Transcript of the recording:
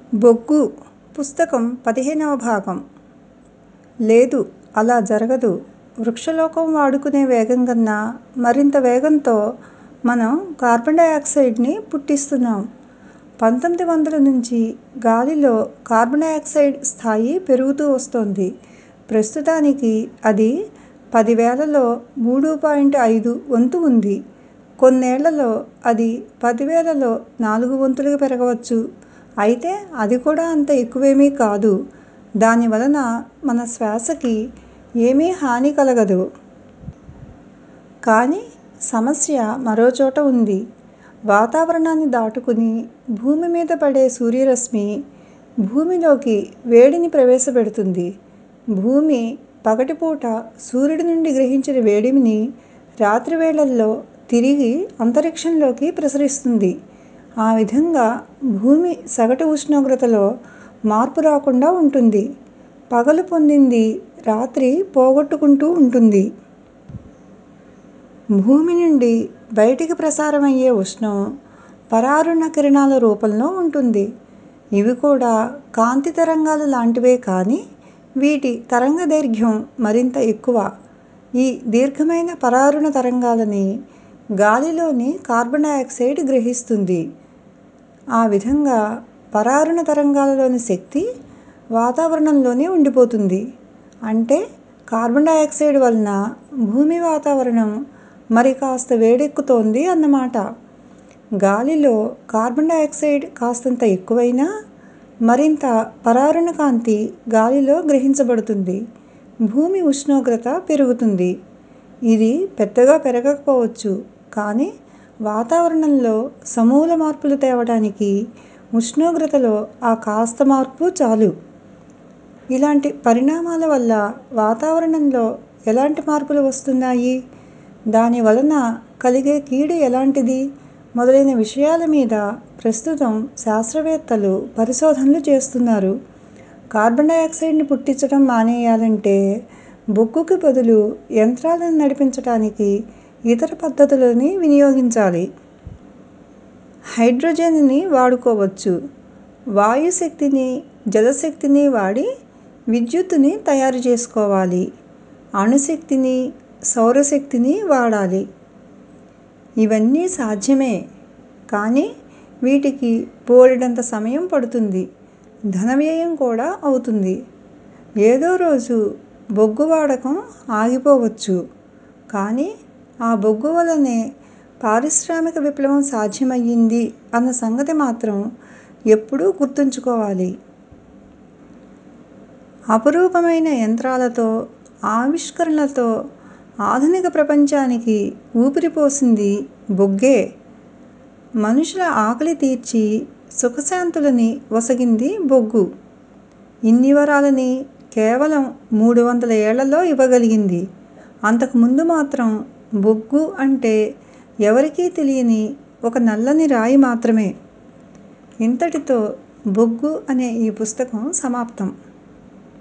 బొగ్గు పుస్తకం 15వ భాగం. లేదు, అలా జరగదు. వృక్షలోకం వాడుకునే వేగం కన్నా మరింత వేగంతో మనం కార్బన్ డయాక్సైడ్ని పుట్టిస్తున్నాం. 1900 నుంచి గాలిలో కార్బన్ డయాక్సైడ్ స్థాయి పెరుగుతూ వస్తోంది. ప్రస్తుతానికి అది 10,000లో 3.5 వంతు ఉంది. కొన్నేళ్లలో అది 10,000లో 4 వంతులుగా పెరగవచ్చు. అయితే అది కూడా అంత ఎక్కువేమీ కాదు. దానివలన మన శ్వాసకి ఏమీ హాని కలగదు. కానీ సమస్య మరోచోట ఉంది. వాతావరణాన్ని దాటుకుని భూమి మీద పడే సూర్యరశ్మి భూమిలోకి వేడిని ప్రవేశపెడుతుంది. భూమి పగటిపూట సూర్యుడి నుండి గ్రహించిన వేడిమిని రాత్రి వేళల్లో తిరిగి అంతరిక్షంలోకి ప్రసరిస్తుంది. ఆ విధంగా భూమి సగటు ఉష్ణోగ్రతలో మార్పు రాకుండా ఉంటుంది. పగలు పొందింది రాత్రి పోగొట్టుకుంటూ ఉంటుంది. భూమి నుండి బయటికి ప్రసారమయ్యే ఉష్ణం పరారుణ కిరణాల రూపంలో ఉంటుంది. ఇవి కూడా కాంతి తరంగాల లాంటివే, కానీ వీటి తరంగ దైర్ఘ్యం మరింత ఎక్కువ. ఈ దీర్ఘమైన పరారుణ తరంగాలని గాలిలోని కార్బన్ డయాక్సైడ్ గ్రహిస్తుంది. ఆ విధంగా పరారుణ తరంగాలలోని శక్తి వాతావరణంలోనే ఉండిపోతుంది. అంటే కార్బన్ డయాక్సైడ్ వలన భూమి వాతావరణం మరి కాస్త వేడెక్కుతోంది అన్నమాట. గాలిలో కార్బన్ డయాక్సైడ్ కాస్తంత ఎక్కువైనా మరింత పరారుణ కాంతి గాలిలో గ్రహించబడుతుంది. భూమి ఉష్ణోగ్రత పెరుగుతుంది. ఇది పెద్దగా పెరగకపోవచ్చు, కానీ వాతావరణంలో సమూల మార్పులు తేవడానికి ఉష్ణోగ్రతలో ఆ కాస్త మార్పు చాలు. ఇలాంటి పరిణామాల వల్ల వాతావరణంలో ఎలాంటి మార్పులు వస్తున్నాయి, దాని వలన కలిగే కీడు ఎలాంటిది మొదలైన విషయాల మీద ప్రస్తుతం శాస్త్రవేత్తలు పరిశోధనలు చేస్తున్నారు. కార్బన్ డయాక్సైడ్ని పుట్టించడం మానేయాలంటే బొగ్గుకి బదులు యంత్రాలను నడిపించడానికి ఇతర పద్ధతులని వినియోగించాలి. హైడ్రోజన్ని వాడుకోవచ్చు. వాయుశక్తిని, జలశక్తిని వాడి విద్యుత్తుని తయారు చేసుకోవాలి. అణుశక్తిని, సౌరశక్తిని వాడాలి. ఇవన్నీ సాధ్యమే, కానీ వీటికి బోలెడంత సమయం పడుతుంది. ధనవ్యయం కూడా అవుతుంది. ఏదో రోజు బొగ్గు వాడకం ఆగిపోవచ్చు, కానీ ఆ బొగ్గు వలనే పారిశ్రామిక విప్లవం సాధ్యమయ్యింది అన్న సంగతి మాత్రం ఎప్పుడూ గుర్తుంచుకోవాలి. అపురూపమైన యంత్రాలతో, ఆవిష్కరణలతో ఆధునిక ప్రపంచానికి ఊపిరిపోసింది బొగ్గే. మనుషుల ఆకలి తీర్చి సుఖశాంతులని ఒసగింది బొగ్గు. ఇన్ని వరాలని కేవలం 300 ఏళ్లలో ఇవ్వగలిగింది. అంతకుముందు మాత్రం బొగ్గు అంటే ఎవరికీ తెలియని ఒక నల్లని రాయి మాత్రమే. ఇంతటితో బొగ్గు అనే ఈ పుస్తకం సమాప్తం.